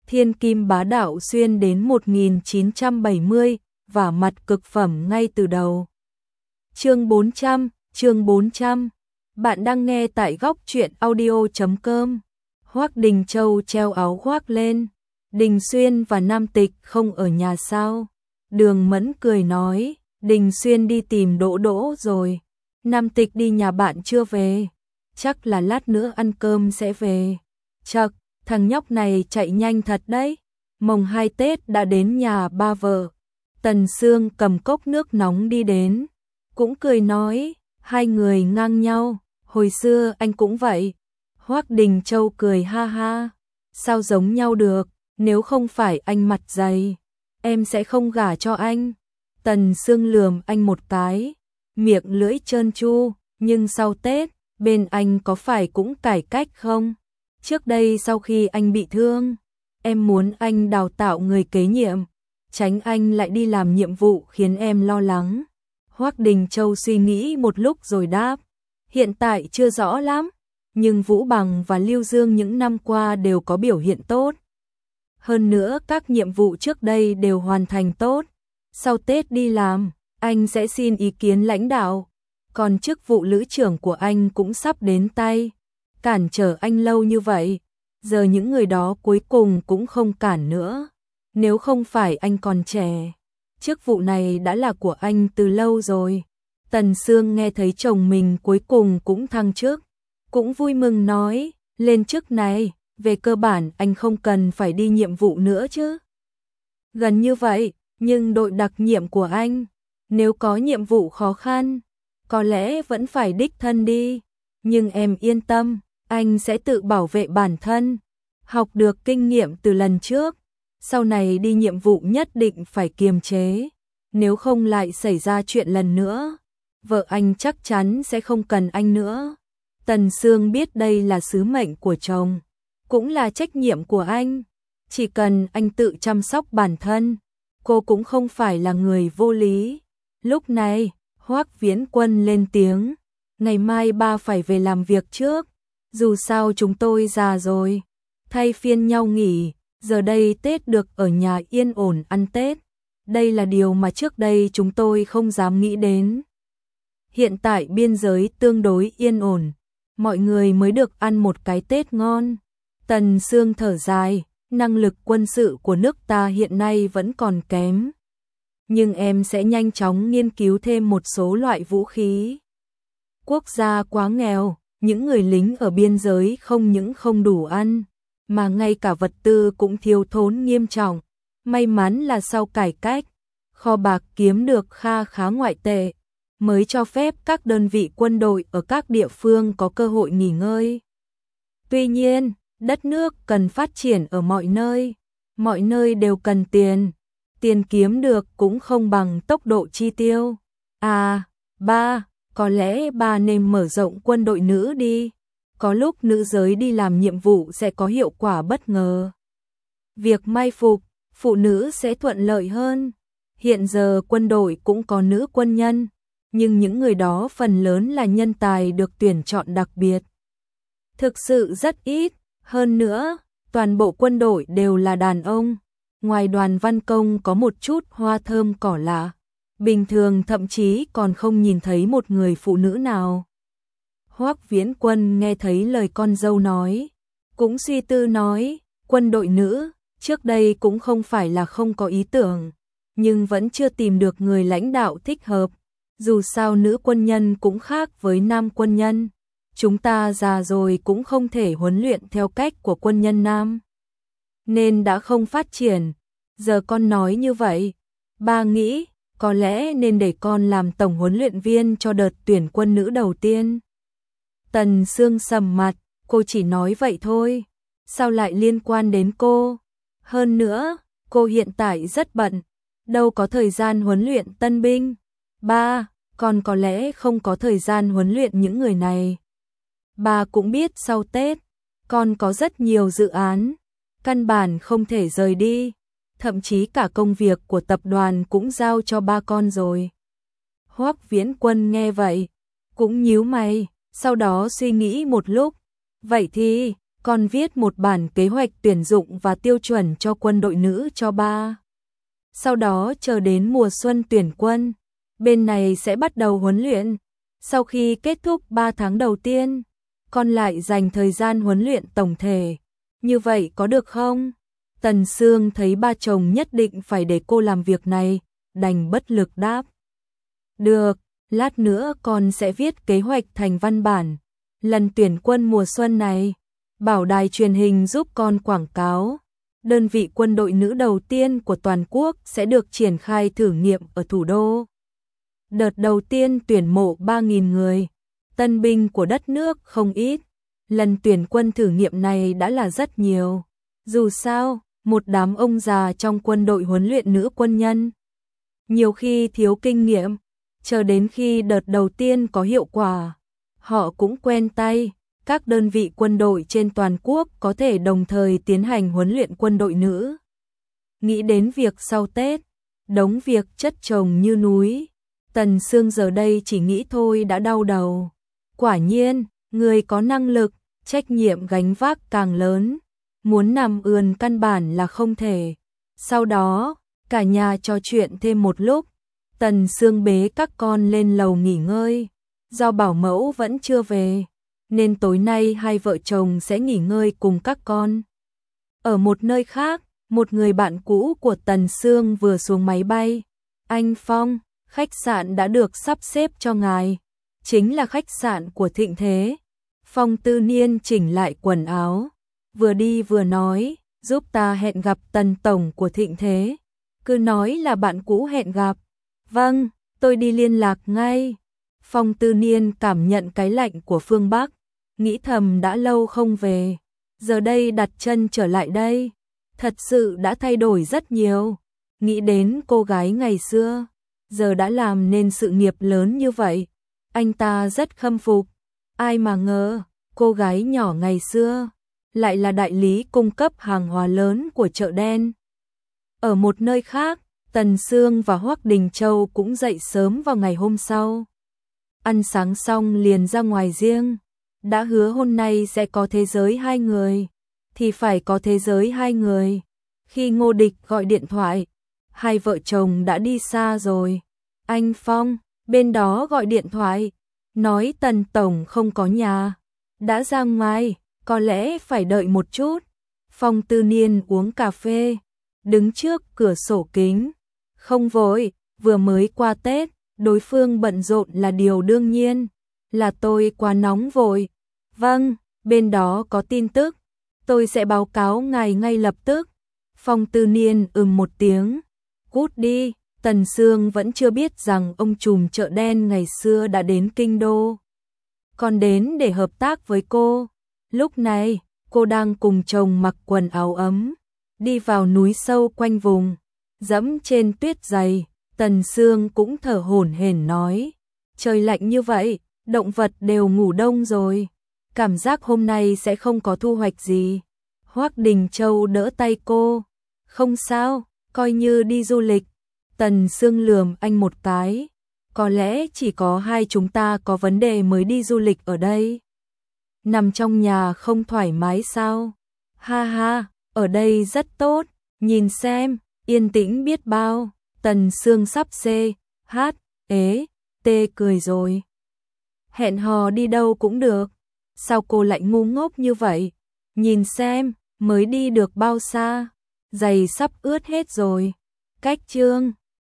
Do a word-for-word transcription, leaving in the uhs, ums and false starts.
Thiên kim bá đạo xuyên đến một nghìn chín trăm bảy mươi, và mặt cực phẩm ngay từ đầu. Chương bốn trăm, chương bốn trăm. Bạn đang nghe tại góc truyện audio chấm com. Hoắc Đình Châu treo áo khoác lên. Đình Xuyên và Nam Tịch không ở nhà sao? Đường Mẫn cười nói, Đình Xuyên đi tìm Đỗ Đỗ rồi. Nam Tịch đi nhà bạn chưa về. Chắc là lát nữa ăn cơm sẽ về. Chậc, thằng nhóc này chạy nhanh thật đấy. Mồng hai Tết đã đến nhà ba vợ. Tần Sương cầm cốc nước nóng đi đến, cũng cười nói, hai người ngang nhau, hồi xưa anh cũng vậy. Hoắc Đình Châu cười ha ha, sao giống nhau được, nếu không phải anh mặt dày, em sẽ không gả cho anh. Tần Sương lườm anh một cái, miệng lưỡi trơn tru, nhưng sau Tết, bên anh có phải cũng cải cách không? Trước đây sau khi anh bị thương, em muốn anh đào tạo người kế nhiệm, tránh anh lại đi làm nhiệm vụ khiến em lo lắng. Hoắc Đình Châu suy nghĩ một lúc rồi đáp, hiện tại chưa rõ lắm, nhưng Vũ Bằng và Lưu Dương những năm qua đều có biểu hiện tốt. Hơn nữa các nhiệm vụ trước đây đều hoàn thành tốt. Sau Tết đi làm, anh sẽ xin ý kiến lãnh đạo, còn chức vụ lữ trưởng của anh cũng sắp đến tay. Cản trở anh lâu như vậy, giờ những người đó cuối cùng cũng không cản nữa. Nếu không phải anh còn trẻ, chức vụ này đã là của anh từ lâu rồi. Tần Sương nghe thấy chồng mình cuối cùng cũng thăng chức, cũng vui mừng nói, lên chức này, về cơ bản anh không cần phải đi nhiệm vụ nữa chứ. Gần như vậy, nhưng đội đặc nhiệm của anh, nếu có nhiệm vụ khó khăn, có lẽ vẫn phải đích thân đi. Nhưng em yên tâm, anh sẽ tự bảo vệ bản thân, học được kinh nghiệm từ lần trước. Sau này đi nhiệm vụ nhất định phải kiềm chế, nếu không lại xảy ra chuyện lần nữa, vợ anh chắc chắn sẽ không cần anh nữa. Tần Sương biết đây là sứ mệnh của chồng, cũng là trách nhiệm của anh. Chỉ cần anh tự chăm sóc bản thân, cô cũng không phải là người vô lý. Lúc này, Hoắc Viễn Quân lên tiếng, ngày mai ba phải về làm việc trước, dù sao chúng tôi già rồi, thay phiên nhau nghỉ. Giờ đây Tết được ở nhà yên ổn ăn Tết, đây là điều mà trước đây chúng tôi không dám nghĩ đến. Hiện tại biên giới tương đối yên ổn, mọi người mới được ăn một cái Tết ngon. Tần Sương thở dài, năng lực quân sự của nước ta hiện nay vẫn còn kém. Nhưng em sẽ nhanh chóng nghiên cứu thêm một số loại vũ khí. Quốc gia quá nghèo, những người lính ở biên giới không những không đủ ăn, mà ngay cả vật tư cũng thiếu thốn nghiêm trọng. May mắn là sau cải cách, kho bạc kiếm được kha khá ngoại tệ, mới cho phép các đơn vị quân đội ở các địa phương có cơ hội nghỉ ngơi. Tuy nhiên, đất nước cần phát triển ở mọi nơi, mọi nơi đều cần tiền, tiền kiếm được cũng không bằng tốc độ chi tiêu. À, ba, có lẽ ba nên mở rộng quân đội nữ đi. Có lúc nữ giới đi làm nhiệm vụ sẽ có hiệu quả bất ngờ. Việc mai phục, phụ nữ sẽ thuận lợi hơn. Hiện giờ quân đội cũng có nữ quân nhân, nhưng những người đó phần lớn là nhân tài được tuyển chọn đặc biệt. Thực sự rất ít, hơn nữa, toàn bộ quân đội đều là đàn ông. Ngoài Đoàn Văn Công có một chút hoa thơm cỏ lạ, bình thường thậm chí còn không nhìn thấy một người phụ nữ nào. Hoắc Viễn Quân nghe thấy lời con dâu nói, cũng suy tư nói, quân đội nữ, trước đây cũng không phải là không có ý tưởng, nhưng vẫn chưa tìm được người lãnh đạo thích hợp. Dù sao nữ quân nhân cũng khác với nam quân nhân, chúng ta già rồi cũng không thể huấn luyện theo cách của quân nhân nam, nên đã không phát triển. Giờ con nói như vậy, ba nghĩ có lẽ nên để con làm tổng huấn luyện viên cho đợt tuyển quân nữ đầu tiên. Tần Sương sầm mặt, cô chỉ nói vậy thôi, sao lại liên quan đến cô? Hơn nữa, cô hiện tại rất bận, đâu có thời gian huấn luyện tân binh. Ba, con có lẽ không có thời gian huấn luyện những người này. Ba cũng biết sau Tết, con có rất nhiều dự án, căn bản không thể rời đi, thậm chí cả công việc của tập đoàn cũng giao cho ba con rồi. Hoắc Viễn Quân nghe vậy, cũng nhíu mày. Sau đó suy nghĩ một lúc, vậy thì, con viết một bản kế hoạch tuyển dụng và tiêu chuẩn cho quân đội nữ cho ba. Sau đó chờ đến mùa xuân tuyển quân, bên này sẽ bắt đầu huấn luyện. Sau khi kết thúc ba tháng đầu tiên, con lại dành thời gian huấn luyện tổng thể. Như vậy có được không? Tần Sương thấy ba chồng nhất định phải để cô làm việc này, đành bất lực đáp. Được, lát nữa con sẽ viết kế hoạch thành văn bản. Lần tuyển quân mùa xuân này, bảo đài truyền hình giúp con quảng cáo. Đơn vị quân đội nữ đầu tiên của toàn quốc sẽ được triển khai thử nghiệm ở thủ đô. Đợt đầu tiên tuyển mộ ba nghìn người, tân binh của đất nước không ít. Lần tuyển quân thử nghiệm này đã là rất nhiều. Dù sao, một đám ông già trong quân đội huấn luyện nữ quân nhân. Nhiều khi thiếu kinh nghiệm, chờ đến khi đợt đầu tiên có hiệu quả, họ cũng quen tay. Các đơn vị quân đội trên toàn quốc có thể đồng thời tiến hành huấn luyện quân đội nữ. Nghĩ đến việc sau Tết, đống việc chất chồng như núi. Tần Sương giờ đây chỉ nghĩ thôi đã đau đầu. Quả nhiên, người có năng lực, trách nhiệm gánh vác càng lớn. Muốn nằm ườn căn bản là không thể. Sau đó, cả nhà trò chuyện thêm một lúc. Tần Sương bế các con lên lầu nghỉ ngơi. Do bảo mẫu vẫn chưa về, nên tối nay hai vợ chồng sẽ nghỉ ngơi cùng các con. Ở một nơi khác, một người bạn cũ của Tần Sương vừa xuống máy bay. Anh Phong, khách sạn đã được sắp xếp cho ngài. Chính là khách sạn của Thịnh Thế. Phong Tư Niên chỉnh lại quần áo, vừa đi vừa nói, giúp ta hẹn gặp Tần Tổng của Thịnh Thế. Cứ nói là bạn cũ hẹn gặp. Vâng, tôi đi liên lạc ngay. Phong Tư Niên cảm nhận cái lạnh của phương Bắc, nghĩ thầm đã lâu không về, giờ đây đặt chân trở lại đây, thật sự đã thay đổi rất nhiều. Nghĩ đến cô gái ngày xưa, giờ đã làm nên sự nghiệp lớn như vậy, anh ta rất khâm phục. Ai mà ngờ, cô gái nhỏ ngày xưa lại là đại lý cung cấp hàng hóa lớn của chợ đen. Ở một nơi khác, Tần Sương và Hoắc Đình Châu cũng dậy sớm vào ngày hôm sau. Ăn sáng xong liền ra ngoài riêng. Đã hứa hôm nay sẽ có thế giới hai người, thì phải có thế giới hai người. Khi Ngô Địch gọi điện thoại, hai vợ chồng đã đi xa rồi. Anh Phong, bên đó gọi điện thoại, nói Tần Tổng không có nhà, đã ra ngoài, có lẽ phải đợi một chút. Phong Tư Niên uống cà phê, đứng trước cửa sổ kính. Không vội, vừa mới qua Tết, đối phương bận rộn là điều đương nhiên. Là tôi quá nóng vội. Vâng, bên đó có tin tức, tôi sẽ báo cáo ngài ngay lập tức. Phong Tư Niên ừm một tiếng. Cút đi. Tần Sương vẫn chưa biết rằng ông trùm chợ đen ngày xưa đã đến kinh đô, còn đến để hợp tác với cô. Lúc này, cô đang cùng chồng mặc quần áo ấm, đi vào núi sâu quanh vùng, dẫm trên tuyết dày. Tần Sương cũng thở hổn hển nói, trời lạnh như vậy, động vật đều ngủ đông rồi, cảm giác hôm nay sẽ không có thu hoạch gì. Hoắc Đình Châu đỡ tay cô, không sao, coi như đi du lịch. Tần Sương lườm anh một cái, có lẽ chỉ có hai chúng ta có vấn đề mới đi du lịch ở đây. Nằm trong nhà không thoải mái sao? Ha ha, ở đây rất tốt, nhìn xem, yên tĩnh biết bao. Tần Sương sắp xê, hát, ế, tê cười rồi. Hẹn hò đi đâu cũng được, sao cô lại ngu ngốc như vậy? Nhìn xem, mới đi được bao xa, giày sắp ướt hết rồi. Cách chương